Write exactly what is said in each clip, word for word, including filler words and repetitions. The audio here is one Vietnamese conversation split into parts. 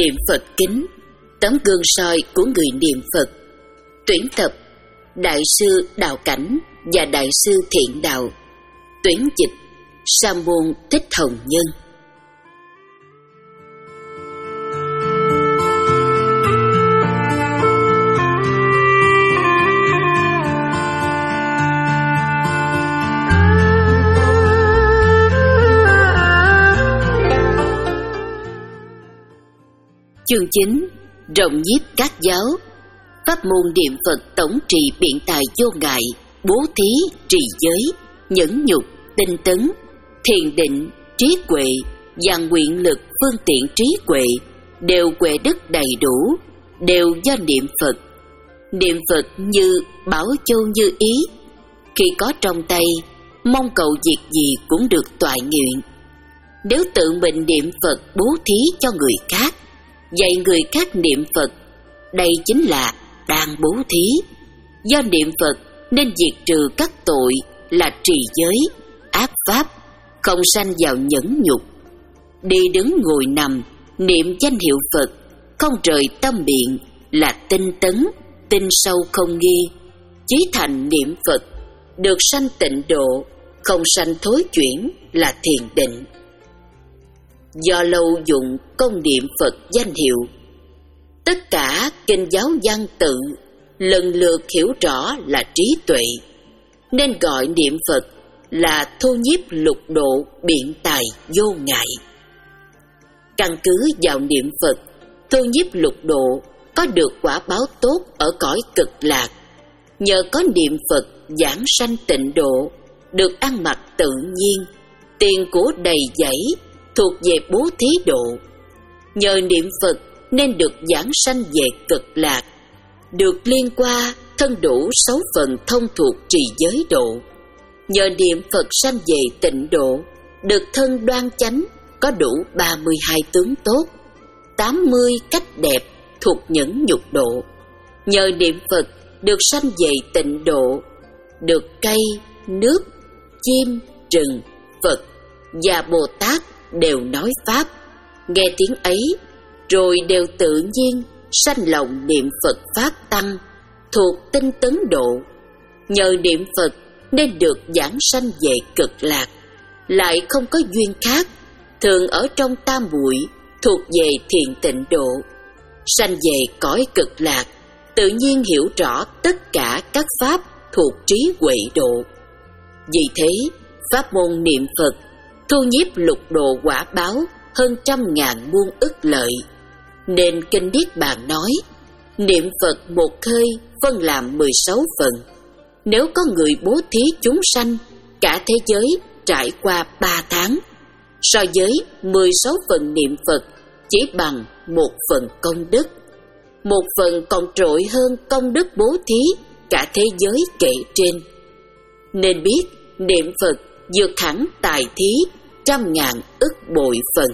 Niệm Phật kính, tấm gương soi của người niệm Phật. Tuyển tập Đại sư Đạo Cảnh và Đại sư Thiện Đạo. Tuyển dịch Sa môn Thích Hồng Nhân. Chương chín. Rộng nhiếp các giáo. Pháp môn niệm Phật tổng trì biện tài vô ngại, bố thí, trì giới, nhẫn nhục, tinh tấn, thiền định, trí huệ và nguyện lực phương tiện trí huệ đều huệ đức đầy đủ, đều do niệm Phật. Niệm Phật như bảo châu như ý, khi có trong tay, mong cầu việc gì cũng được toại nguyện. Nếu tự mình niệm Phật bố thí cho người khác, dạy người khác niệm Phật, đây chính là đang bố thí. Do niệm Phật nên diệt trừ các tội là trì giới, ác pháp, không sanh vào nhẫn nhục. Đi đứng ngồi nằm, niệm danh hiệu Phật, không rời tâm miệng là tinh tấn, tinh sâu không nghi. Chí thành niệm Phật, được sanh tịnh độ, không sanh thối chuyển là thiền định. Do lâu dụng công niệm Phật danh hiệu, tất cả kinh giáo văn tự lần lượt hiểu rõ là trí tuệ, nên gọi niệm Phật là thu nhiếp lục độ biện tài vô ngại. Căn cứ vào niệm Phật, thu nhiếp lục độ có được quả báo tốt ở cõi cực lạc. Nhờ có niệm Phật giảng sanh tịnh độ, được ăn mặc tự nhiên, tiền của đầy dẫy, thuộc về bố thí độ. Nhờ niệm Phật nên được giảng sanh về cực lạc, được liên qua thân đủ sáu phần thông thuộc trì giới độ. Nhờ niệm Phật sanh về tịnh độ, được thân đoan chánh, có đủ ba mươi hai tướng tốt, tám mươi cách đẹp thuộc nhẫn nhục độ. Nhờ niệm Phật được sanh về tịnh độ, được cây, nước, chim, rừng, Phật và Bồ Tát đều nói Pháp, nghe tiếng ấy, rồi đều tự nhiên sanh lòng niệm Phật Pháp Tăng, thuộc tinh tấn độ. Nhờ niệm Phật nên được giảng sanh về cực lạc, lại không có duyên khác, thường ở trong tam muội, thuộc về thiền tịnh độ. Sanh về cõi cực lạc, tự nhiên hiểu rõ tất cả các Pháp thuộc trí huệ độ. Vì thế, pháp môn niệm Phật thu nhiếp lục độ quả báo hơn trăm ngàn muôn ức lợi. Nên Kinh Niết Bàn nói, niệm Phật một hơi phân làm mười sáu phần. Nếu có người bố thí chúng sanh, cả thế giới trải qua ba tháng, so với mười sáu phần niệm Phật chỉ bằng một phần công đức. Một phần còn trội hơn công đức bố thí cả thế giới kể trên. Nên biết niệm Phật vượt hẳn tài thí trăm ngàn ức bội phần.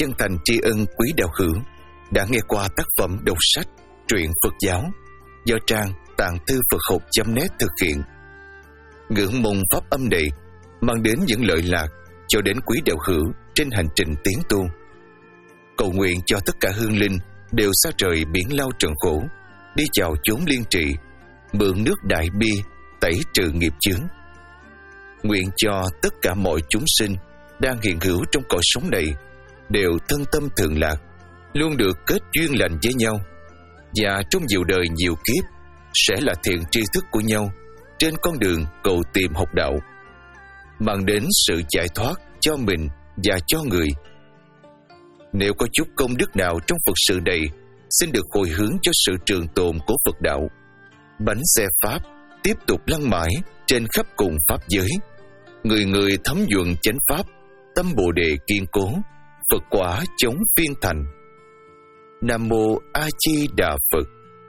chân thành tri ân quý đạo hữu đã nghe qua tác phẩm đọc sách truyện Phật giáo do trang tạng thư Phật học chấm net thực hiện. Ngưỡng mong pháp âm này mang đến những lợi lạc cho đến quý đạo hữu trên hành trình tiến tu. Cầu nguyện cho tất cả hương linh đều xa rời biển lao trần khổ, đi vào chốn liên trị, mượn nước đại bi tẩy trừ nghiệp chướng. Nguyện cho tất cả mọi chúng sinh đang hiện hữu trong cõi sống này đều thân tâm thượng lạc, luôn được kết duyên lành với nhau, và trong nhiều đời nhiều kiếp sẽ là thiện tri thức của nhau trên con đường cầu tìm học đạo, mang đến sự giải thoát cho mình và cho người. Nếu có chút công đức nào trong Phật sự này, xin được hồi hướng cho sự trường tồn của Phật đạo. Bánh xe Pháp tiếp tục lăn mãi trên khắp cùng Pháp giới, người người thấm nhuần chánh Pháp, tâm Bồ Đề kiên cố, Phật quả chống phiên thành. Nam Mô A Di Đà Phật.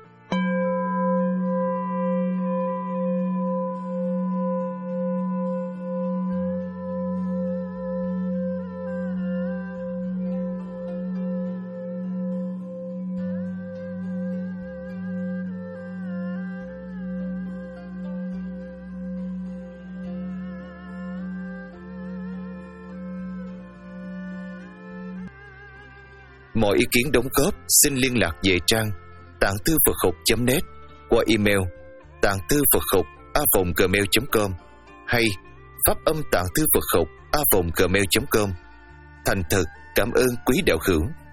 Mọi ý kiến đóng góp xin liên lạc về trang tạng thư Phật học chấm net qua email tạng thư Phật học a vòng gmail chấm com hay pháp âm tạng thư Phật học a vòng gmail chấm com. Thành thật cảm ơn quý đạo hữu.